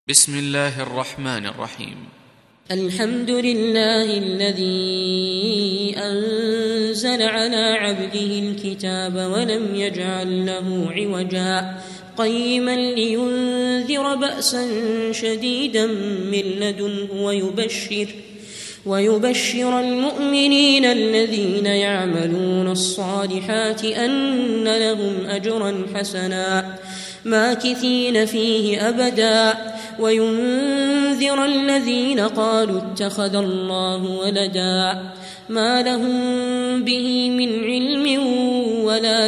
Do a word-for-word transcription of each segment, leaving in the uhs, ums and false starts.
بسم الله الرحمن الرحيم. الحمد لله الذي أنزل على عبده الكتاب ولم يجعل له عوجا قيما لينذر بأسا شديدا من لدنه ويبشر ويبشر المؤمنين الذين يعملون الصالحات أن لهم أجرا حسنا ماكثين فيه أبدا وينذر الذين قالوا اتخذ الله ولدا ما لهم به من علم ولا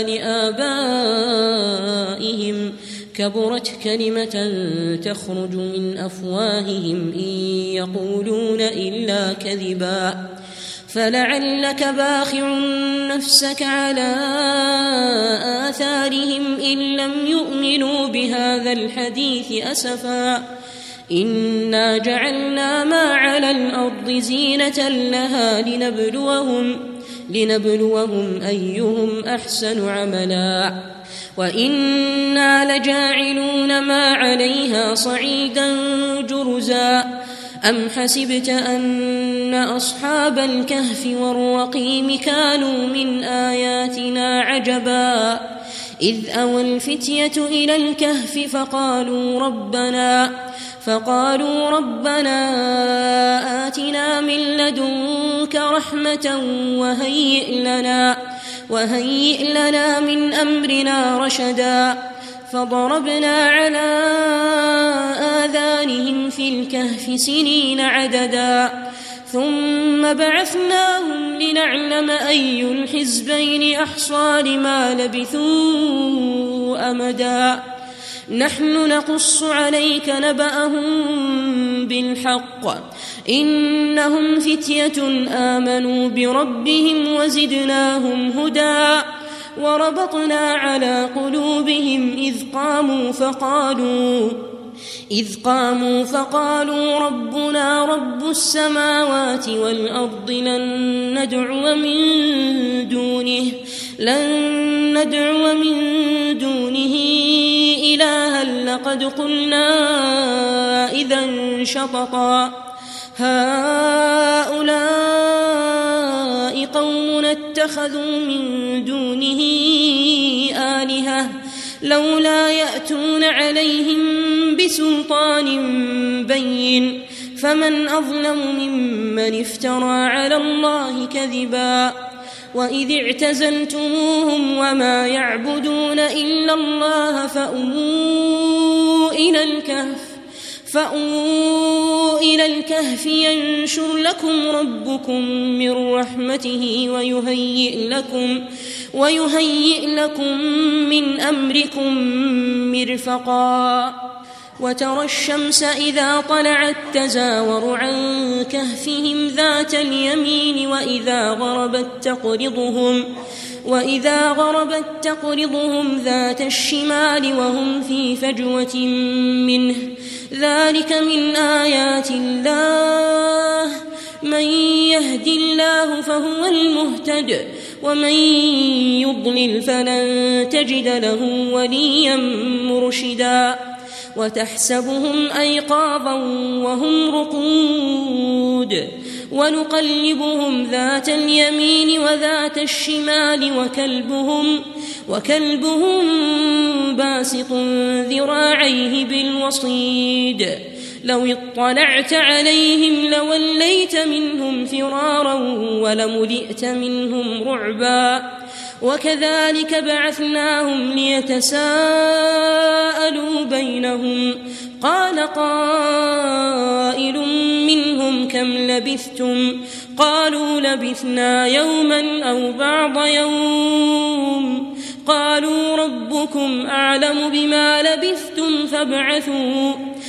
لآبائهم كبرت كلمة تخرج من أفواههم إن يقولون إلا كذبا فلعلك باخع نفسك على آثارهم إن لم يؤمنوا بهذا الحديث أسفا إنا جعلنا ما على الأرض زينة لها لنبلوهم, لنبلوهم أيهم أحسن عملا وإنا لجاعلون ما عليها صعيدا جرزا أم حسبت أن أصحاب الكهف والرقيم كانوا من آياتنا عجبا إذ أوى الفتية إلى الكهف فقالوا ربنا فقالوا ربنا آتنا من لدنك رحمة وهيئ لنا وهيئ لنا من أمرنا رشدا فضربنا على آذانهم في الكهف سنين عددا ثم بعثناهم لنعلم أي الحزبين أحصى لما لبثوا أمدا نحن نقص عليك نبأهم بالحق إنهم فتية آمنوا بربهم وزدناهم هدى وربطنا على قلوبهم إذ قاموا فقالوا إذ قاموا فقالوا ربنا رب السماوات والأرض لن ندعو من دونه لن ندعو من دونه إلها لقد قلنا إذا شططا هؤلاء قومنا اتخذوا من دونه آلهة لولا يأتون عليهم بسلطان بين فمن أظلم ممن افترى على الله كذبا وإذ اعتزلتموهم وما يعبدون إلا الله فأووا إلى الكهف فأووا إلى الكهف ينشر لكم ربكم من رحمته ويهيئ لكم ويهيئ لكم من أمركم مرفقا وترى الشمس إذا طلعت تزاور عن كهفهم ذات اليمين وإذا غربت تقرضهم وإذا غربت تقرضهم ذات الشمال وهم في فجوة منه ذلك من آيات الله من يهد الله فهو المهتد ومن يضلل فلن تجد له وليا مرشدا وتحسبهم أيقاظا وهم رقود ونقلبهم ذات اليمين وذات الشمال وكلبهم وكلبهم باسط ذراعيه بالوصيد لو اطلعت عليهم لوليت منهم فرارا ولملئت منهم رعبا وكذلك بعثناهم ليتساءلوا بينهم قال قائل منهم كم لبثتم قالوا لبثنا يوما أو بعض يوم قالوا ربكم أعلم بما لبثتم فابعثوا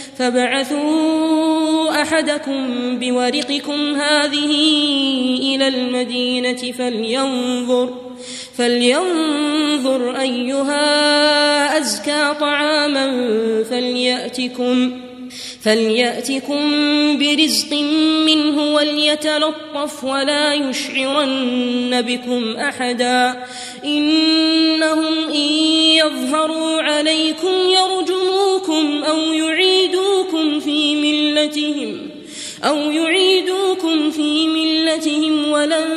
فابعثوا أحدكم بورقكم هذه إلى المدينة فلينظر فلينظر أيها أزكى طعاما فليأتكم فليأتكم برزق منه وليتلطف ولا يشعرن بكم أحدا إنهم إن يظهروا عليكم يرجموكم أو يعيدوكم ملتهم أو يعيدوكم في ملتهم ولن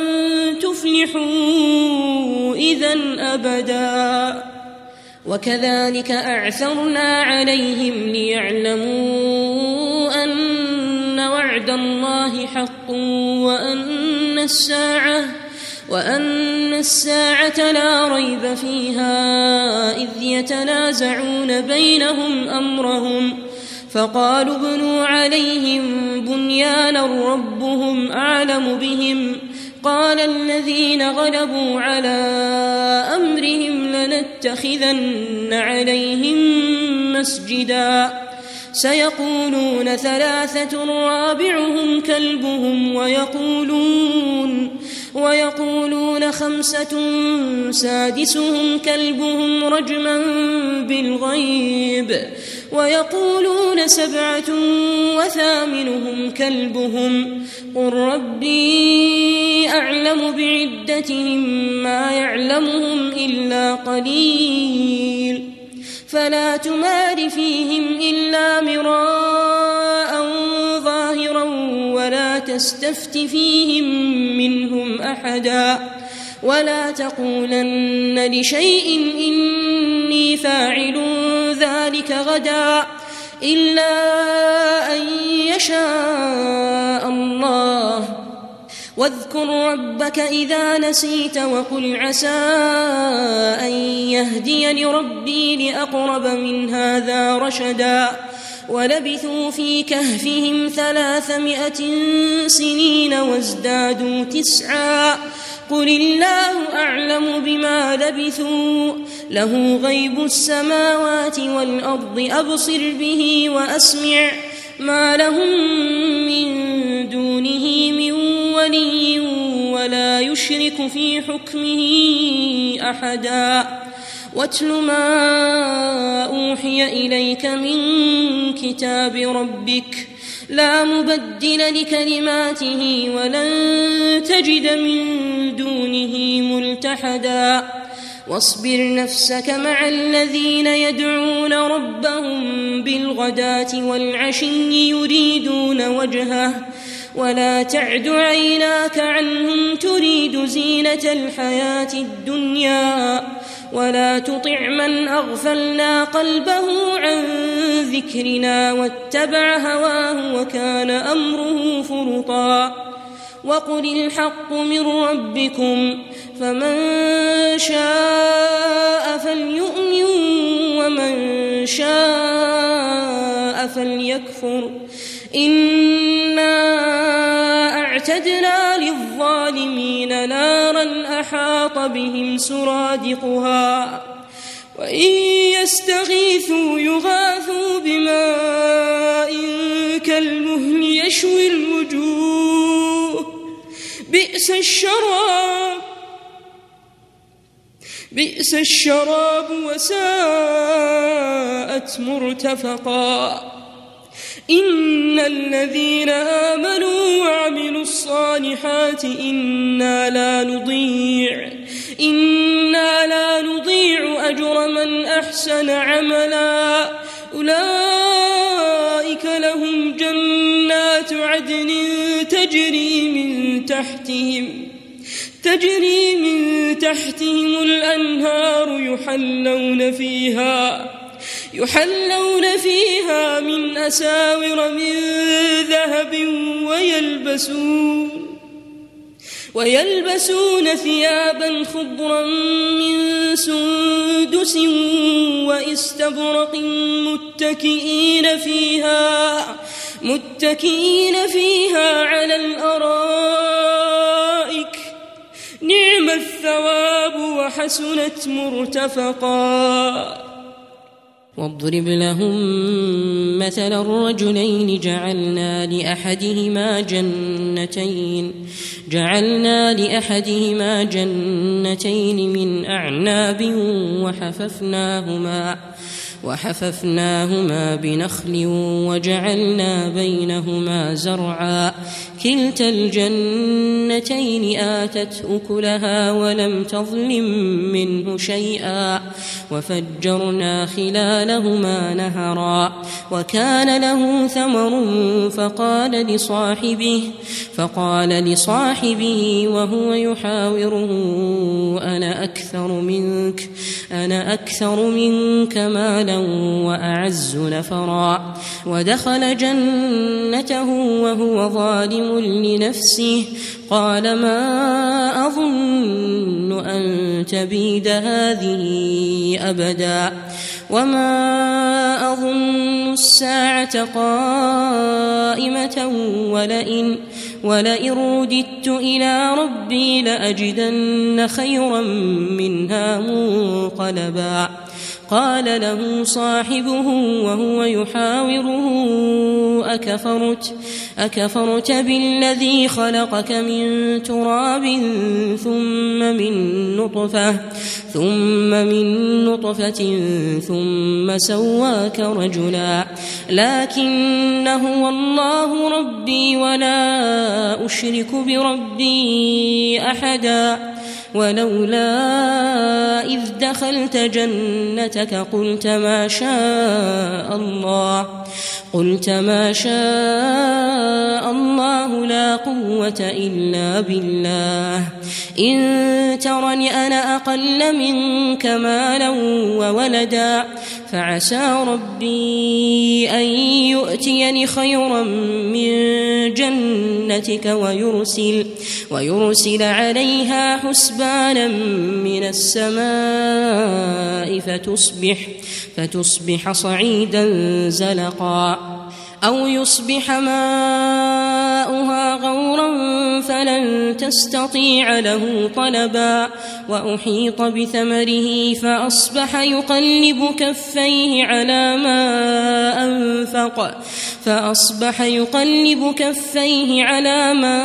تفلحوا إذن أبدا. وكذلك أعثرنا عليهم ليعلموا أن وعد الله حق وأن الساعة وأن الساعة لا ريب فيها إذ يتنازعون بينهم أمرهم فقالوا ابنوا عليهم بنيانا ربهم أعلم بهم قال الذين غلبوا على أمرهم لنتخذن عليهم مسجدا سيقولون ثلاثة رابعهم كلبهم ويقولون ويقولون خمسة سادسهم كلبهم رجما بالغيب ويقولون سبعة وثامنهم كلبهم قل ربي أعلم بعدتهم ما يعلمهم إلا قليل فلا تمار فيهم إلا مراء ظاهرا ولا تستفت فيهم منهم أحدا ولا تقولن لشيء إني فاعل ذلك غدا إلا أن يشاء الله واذكر ربك إذا نسيت وقل عسى أن يهديني ربي لأقرب من هذا رشدا ولبثوا في كهفهم ثلاثمائة سنين وازدادوا تسعا قل الله أعلم بما لبثوا له غيب السماوات والأرض أبصر به وأسمع ما لهم من دونه من ولي ولا يشرك في حكمه أحدا واتل ما أوحي إليك من كتاب ربك لا مبدل لكلماته ولن تجد من دونه ملتحدا واصبر نفسك مع الذين يدعون ربهم بالغداة والعشي يريدون وجهه ولا تعد عيناك عنهم تريد زينة الحياة الدنيا ولا تطع من أغفلنا قلبه عن ذكرنا واتبع هواه وكان أمره فرطا وقل الحق من ربكم فمن شاء فليؤمن ومن شاء فليكفر إنا أعتدنا للظالمين نارا أحاط بهم سرادقها وإن يستغيثوا يغاثوا بماء كالمهل يشوي الوجوه بئس الشراب بئس الشراب وساءت مرتفقا إن الذين آمنوا وعملوا الصالحات إنا لا نضيع إنا لا نضيع أجر من أحسن عملا أولئك لهم جنات عدن تجري من تحتهم تجري من تحتهم الأنهار يحلون فيها يحلون فيها من أساور من ذهب ويلبسون ويلبسون ثيابا خضرا من سندس واستبرق متكئين فيها متكئين فيها على الأرائك نعم الثواب وحسنت مرتفقا واضرب لهم مثل الرجلين جعلنا لأحدهما جنتين جعلنا لأحدهما جنتين من أعناب وحففناهما وحففناهما بنخل وجعلنا بينهما زرعا كلتا الجنتين آتت أكلها ولم تظلم منه شيئا وفجرنا خلالهما نهرا وكان له ثمر فقال لصاحبه فقال لصاحبه وهو يحاوره أنا أكثر منك أنا أكثر منك مالا وأعز نفرا ودخل جنته وهو ظالم لنفسه قال ما أظن أن تبيد هذه أبدا وما أظن الساعة قائمة ولئن ولئن رددت إلى ربي لأجدن خيرا منها منقلبا قال له صاحبه وهو يحاوره أكفرت أكفرت بالذي خلقك من تراب ثم من نطفة ثم من نطفة ثم سواك رجلا لكن هو الله ربي ولا أشرك بربي أحدا ولولا إذ دخلت جنتك قلت ما شاء الله قلت ما شاء الله لا قوة إلا بالله إن ترني أنا أقل منك مالا وولدا فعسى ربي أن يؤتيني خيرا من جنتك ويرسل, ويرسل عليها حسبانا من السماء فتصبح, فتصبح صعيدا زلقا أو يصبح ماؤها غورا فلن تستطيع له طلبا وأحيط بثمره فأصبح يقلب كفيه على ما أنفق فأصبح يقلب كفيه على ما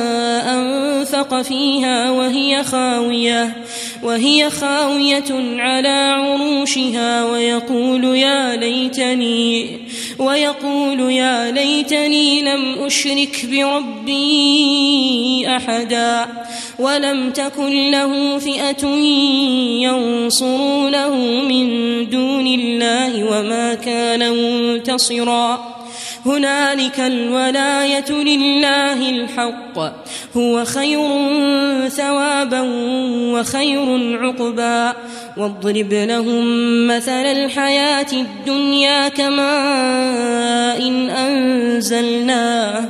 أنفق فيها وهي خاوية وهي خاوية على عروشها ويقول يا ليتني ويقول يا ليتني لم أشرك بربي أحدا ولم تكن له فئة ينصرونه من دون الله وما كان منتصرا هنالك الولاية لله الحق هو خير ثوابا وخير عقبا واضرب لهم مثل الحياة الدنيا كماء إن أنزلناه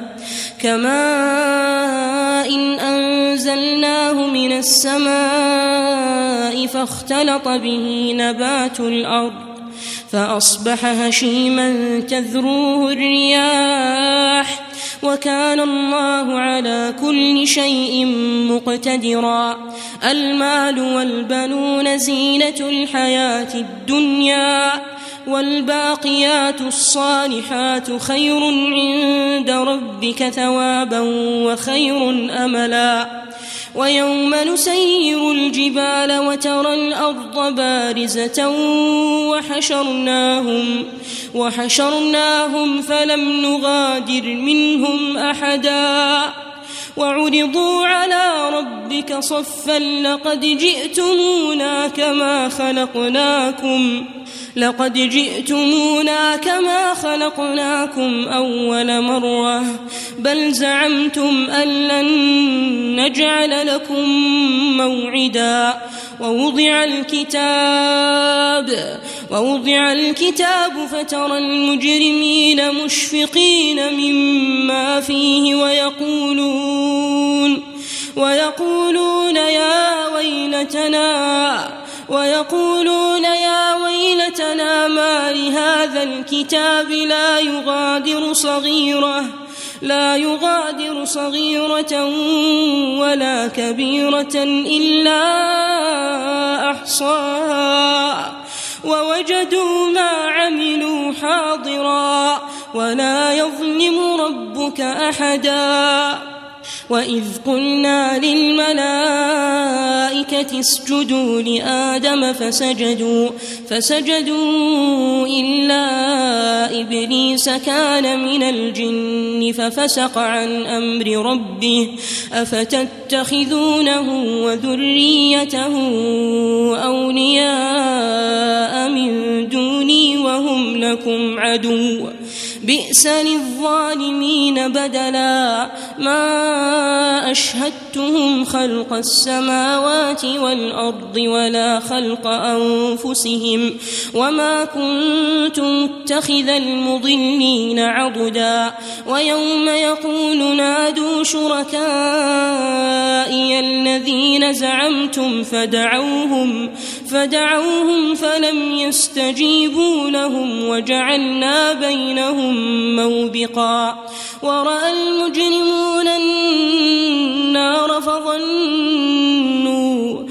كماء إن أنزلناه من السماء فاختلط به نبات الأرض فأصبح هشيما تذروه الرياح وكان الله على كل شيء مقتدرا المال والبنون زينة الحياة الدنيا والباقيات الصالحات خير عند ربك ثوابا وخير أملا ويوم نسير الجبال وترى الأرض بارزة وحشرناهم, وحشرناهم فلم نغادر منهم أحدا وعرضوا على ربك صفا لقد جئتمونا كما خلقناكم لقد جئتمونا كما خلقناكم أول مرة بل زعمتم أن لن نجعل لكم موعدا ووضع الكتاب ووضع الكتاب فترى المجرمين مشفقين مما فيه ويقولون ويقولون يا ويلتنا ويقولون يا ويلتنا ما لهذا الكتاب لا يغادر صغيرة لا يغادر صغيرة ولا كبيرة إلا أحصاها ووجدوا ما عملوا حاضرا ولا يظلم ربك أحدا وإذ قلنا للملائكة اسجدوا لآدم فسجدوا, فسجدوا إلا إبليس كان من الجن ففسق عن أمر ربه أفتتخذونه وذريته أولياء من دوني وهم لكم عدو بئس للظالمين بدلا ما أشهدتهم خلق السماوات والأرض ولا خلق أنفسهم وما كنت متخذ المضلين عضدا ويوم يقول نادوا شركائي الذين زعمتم فدعوهم فدعوهم فلم يستجيبوا لهم وجعلنا بينهم موبقا ورأى المجرمون النار فظنوا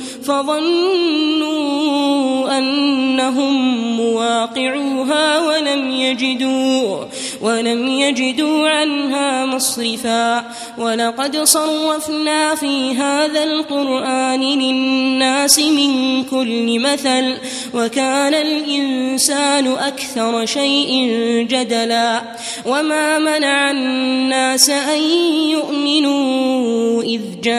فظنوا أنهم مواقعوها ولم يجدوا ولم يجدوا عنها مصرفا ولقد صرفنا في هذا القرآن للناس من كل مثل وكان الإنسان أكثر شيء جدلا وما منع الناس أن يؤمنوا إذ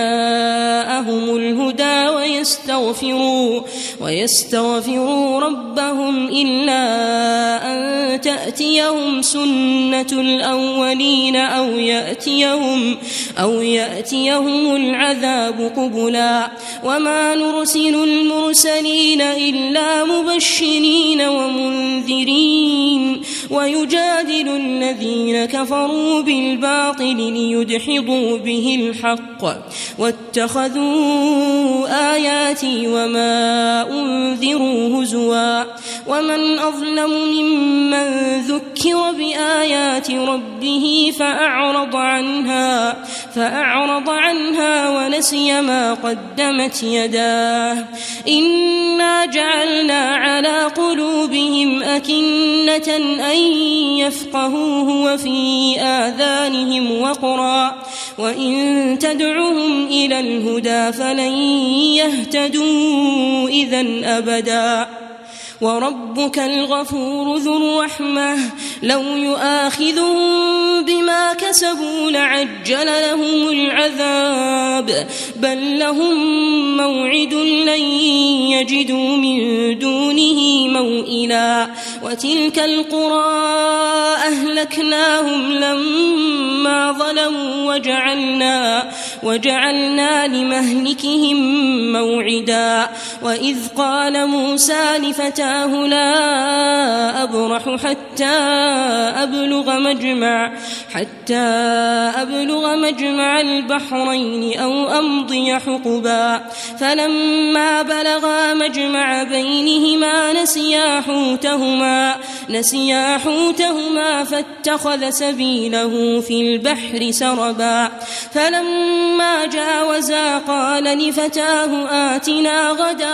جاءهم الهدى ويستغفروا ويستغفروا ربهم إلا أن تأتيهم سنة الأولين أو يأتيهم أو يأتيهم العذاب قبلا وما نرسل المرسلين إلا مبشرين ومنذرين ويجادل الذين كفروا بالباطل ليدحضوا به الحق واتخذوا آياتي وما أنذروا هزوا ومن أظلم ممن ذكر بآيات ربه فأعرض عنها فأعرض عنها ونسي ما قدمت يداه إنا جعلنا على قلوبهم أكنة أن يفقهوه وفي آذانهم وقرا وإن تدعهم إلى الهدى فلن يهتدوا إذن أبدا وربك الغفور ذو الرحمة لو يؤاخذهم بما كسبوا لعجل لهم العذاب بل لهم موعد لن يجدوا من دونه موئلا وتلك القرى أهلكناهم لما ظلموا وجعلنا, وجعلنا لمهلكهم موعدا وإذ قال موسى لفتاه لا أبرح حتى أبلغ مجمع حتى أبلغ مجمع البحرين أو أمضي حقبا فلما بلغا مجمع بينهما نسيا حوتهما نسيا حوتهما فاتخذ سبيله في البحر سربا فلما جاوزا قال لفتاه آتنا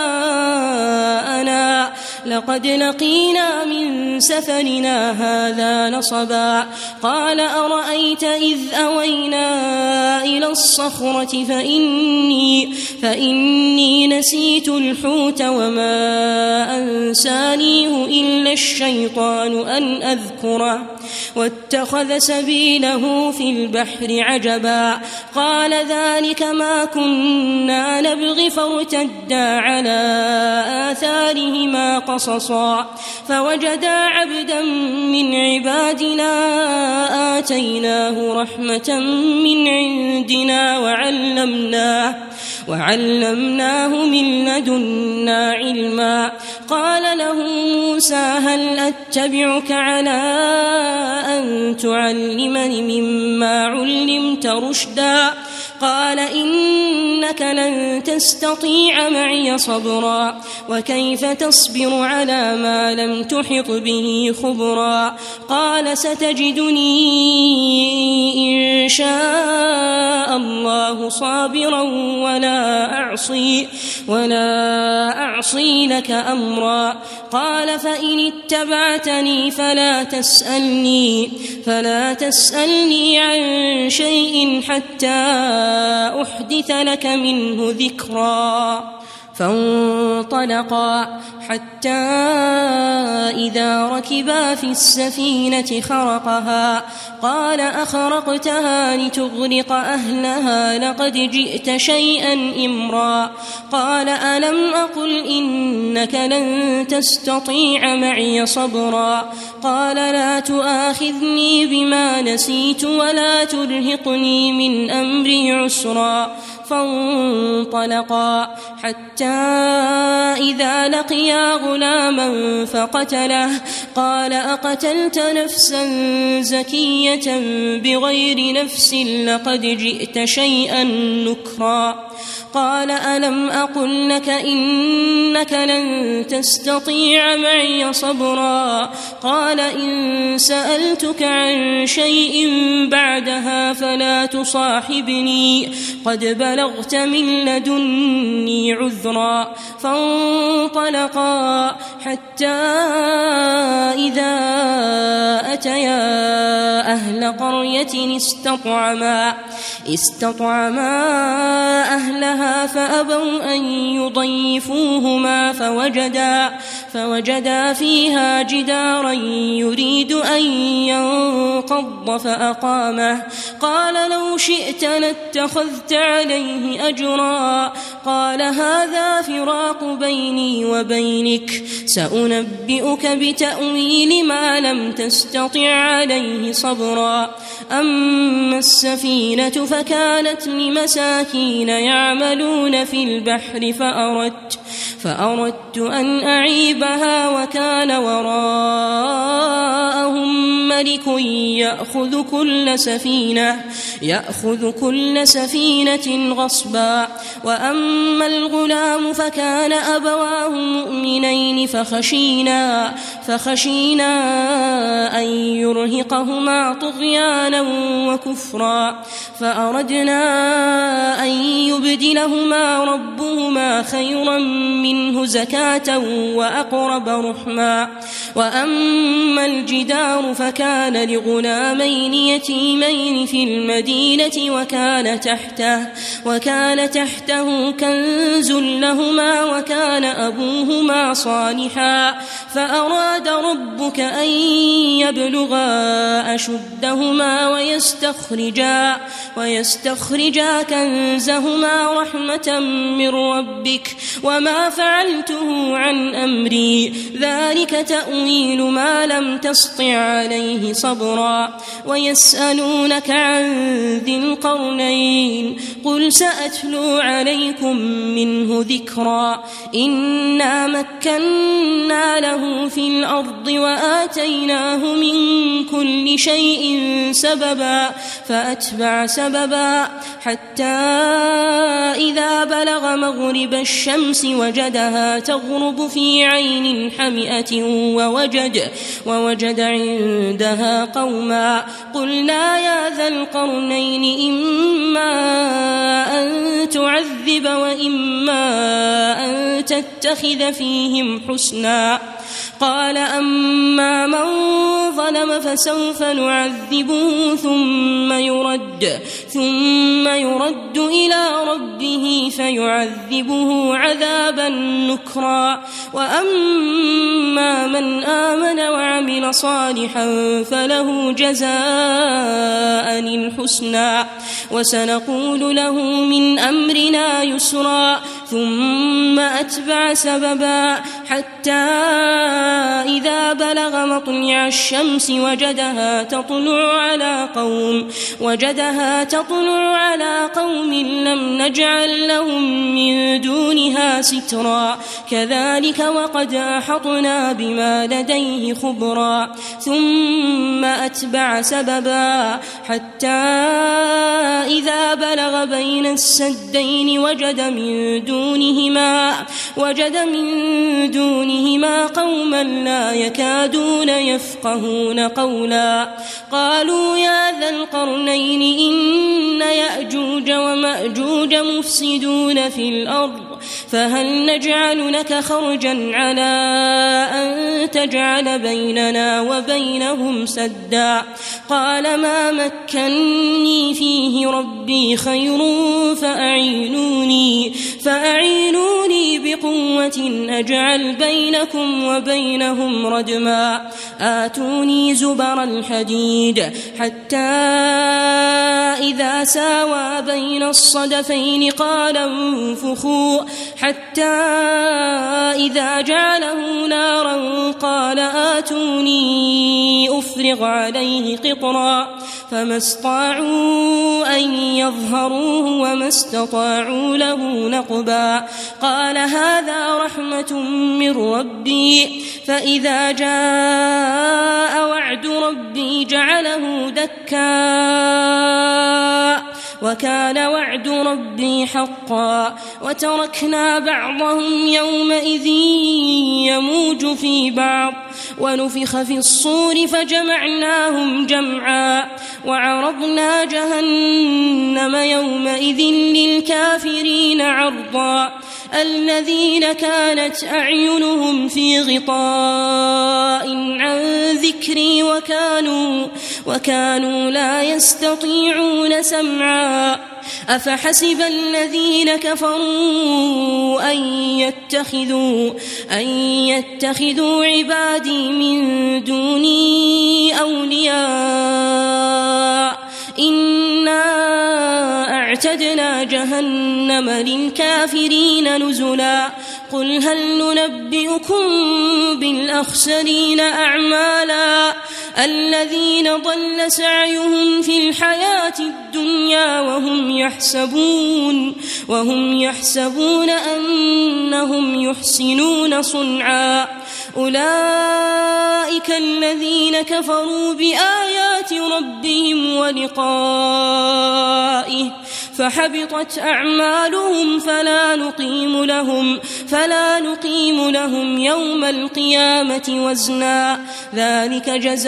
غداءنا لقد لقينا من سفرنا هذا نصبا قال أرأيت إذ أوينا إلى الصخرة فإني, فإني نسيت الحوت وما أنسانيه إلا الشيطان أن أذكره واتخذ سبيله في البحر عجبا قال ذلك ما كنا نبغي فارتدا على آثارهما قصصا فوجدا عبدا من عبادنا آتيناه رحمة من عندنا وعلمناه وعلمناه من لدنا علما قال له موسى هل أتبعك على أن تعلمني مما علمت رشدا قال إنك لن تستطيع معي صبرا وكيف تصبر على ما لم تحط به خبرا قال ستجدني إن شاء الله صابرا ولا أعصي ولا أعصي لك أمرا. قال فإن اتبعتني فلا تسألني فلا تسألني عن شيء حتى أحدث لك منه ذكرا. فانطلقا حتى إذا ركبا في السفينة خرقها قال أخرقتها لتغرق أهلها لقد جئت شيئا إمرا. قال ألم أقل إنك لن تستطيع معي صبرا. قال لا تؤاخذني بما نسيت ولا ترهقني من أمري عسرا. فانطلقا حتى إذا لقيا غلاما فقتله قال أقتلت نفسا زكية بغير نفس لقد جئت شيئا نكرا. قال ألم أقل لك إنك لن تستطيع معي صبرا. قال إن سألتك عن شيء بعدها فلا تصاحبني قد بلغت من لدني عذرا. فانطلقا حتى إذا أتيا أهل قرية استطعما استطعما أهلها فأبوا أن يضيفوهما فوجدا فوجدا فيها جدارا يريد أن ينقض فأقامه. قال لو شئت لاتخذت عليه أجرا. قال هذا فراق بيني وبينك سأنبئك بتأويل ما لم تستطع عليه صبرا. أما السفينة فكانت لمساكين يعملون في البحر فأردت فأردت أن أعيبها وكان وراءهم ملك يأخذ كل سفينة يأخذ كل سفينة غصبا. وأما الغلام فكان أبواه مؤمنين فخشينا فخشينا أن يرهقهما طغيانا وكفرا. فأردنا أن يبدلهما ربهما خيرا منه زكاة وأقرب رحما. وأما الجدار فكان لغلامين يتيمين في المدينة وكان تحته وكان تحته كنز لهما وكان أبوهما صالحا. فأراد ربك أن يبلغا أشدهما ويستخرجا ويستخرجا كنزهما رحمة من ربك وما فعلته عن أمري ذلك تأويل ما لم تسطع عليه صبرا. ويسألونك عن ذي القرنين قل سأتلو عليكم منه ذكرا. إنا مكنا له في الأرض وآتيناه من كل شيء سببا فأتبع سببا حتى إذا بلغ مغرب الشمس وجدها تغرب في عين حمئة ووجد, ووجد عندها قوما. قلنا يا ذا القرنين إما أن تعذب وإما أن تتخذ فيهم حسنا. قال أما من ظلم فسوف نعذبه ثم يرد ثم يرد إلى ربه فيعذبه عذابا نكرا. وأما من آمن وعمل صالحا فله جزاء الحسنى وسنقول له من أمرنا يسرا. ثم أتبع سببا حتى إذا بلغ مطلع الشمس وجدها تطلع على قوم وجدها تطلع على قوم لم نجعل لهم من دونها سترا. كذلك وقد أحطنا بما لديه خبرا. ثم أتبع سببا حتى إذا بلغ بين السدين وجد من دونهما وجد من دونهما قوما لا يكادون يفقهون قولا. قالوا يا ذا القرنين إن يأجوج ومأجوج مفسدون في الأرض فهل نجعل لك خرجا على أن تجعل بيننا وبينهم سدا قال ما مكني فيه ربي خير فأعينوني, فأعينوني بقوة أجعل بينكم وبينهم ردما آتوني زبر الحديد حتى إذا ساوى بين الصدفين قال انفخوا حتى إذا جعله نارا قال آتوني أفرغ عليه قطرا فما استطاعوا أن يظهروه وما استطاعوا له نقبا قال هذا رحمة من ربي فإذا جاء وعد ربي جعله دكا وكان وعد ربي حقا وتركنا بعضهم يومئذ يموج في بعض ونفخ في الصور فجمعناهم جمعا وعرضنا جهنم يومئذ للكافرين عرضا الذين كانت أعينهم في غطاء عن ذكري وكانوا, وكانوا لا يستطيعون سمعا أفحسب الذين كفروا أن يتخذوا, أن يتخذوا عبادي من دوني أولياء إنا أعتدنا جهنم للكافرين نزلا قل هل ننبئكم بالأخسرين أعمالا الذين ضل سعيهم في الحياة الدنيا وهم يحسبون, وهم يحسبون أنهم يحسنون صنعا أولئك الذين كفروا بآيات ربهم ولقائه فحبطت أعمالهم فلا نقيم لهم, فلا نقيم لهم يوم القيامة وزنا ذلك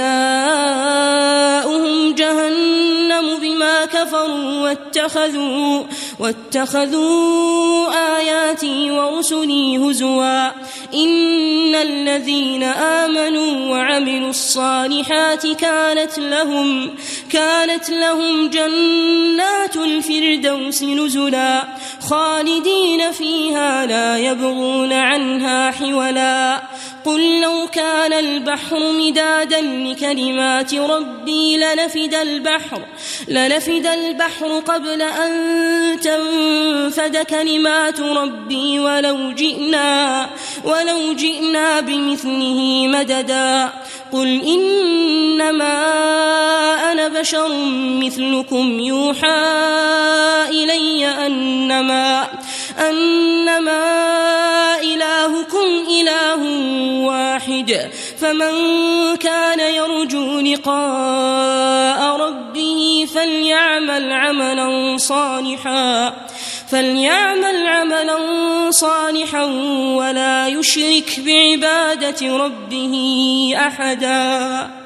جزاؤهم جهنم بما كفروا واتخذوا, واتخذوا آياتي ورسلي هزوا إن الذين آمنوا وعملوا الصالحات كانت لهم, كانت لهم جنات الفردوس نزلا خالدين فيها لا يبغون عنها حولا قل لو كان البحر مدادا لكلمات ربي لنفد البحر, لنفد البحر قبل أن تنفد كلمات ربي ولو جئنا, ولو جئنا بمثله مددا قل إنما أنا بشر مثلكم يوحى إلي أنما, أنما إلهكم إله واحد فمن كان يرجو لقاء ربه فليعمل عملا صالحا, فليعمل عملا صالحا ولا يشرك بعبادة ربه أحدا.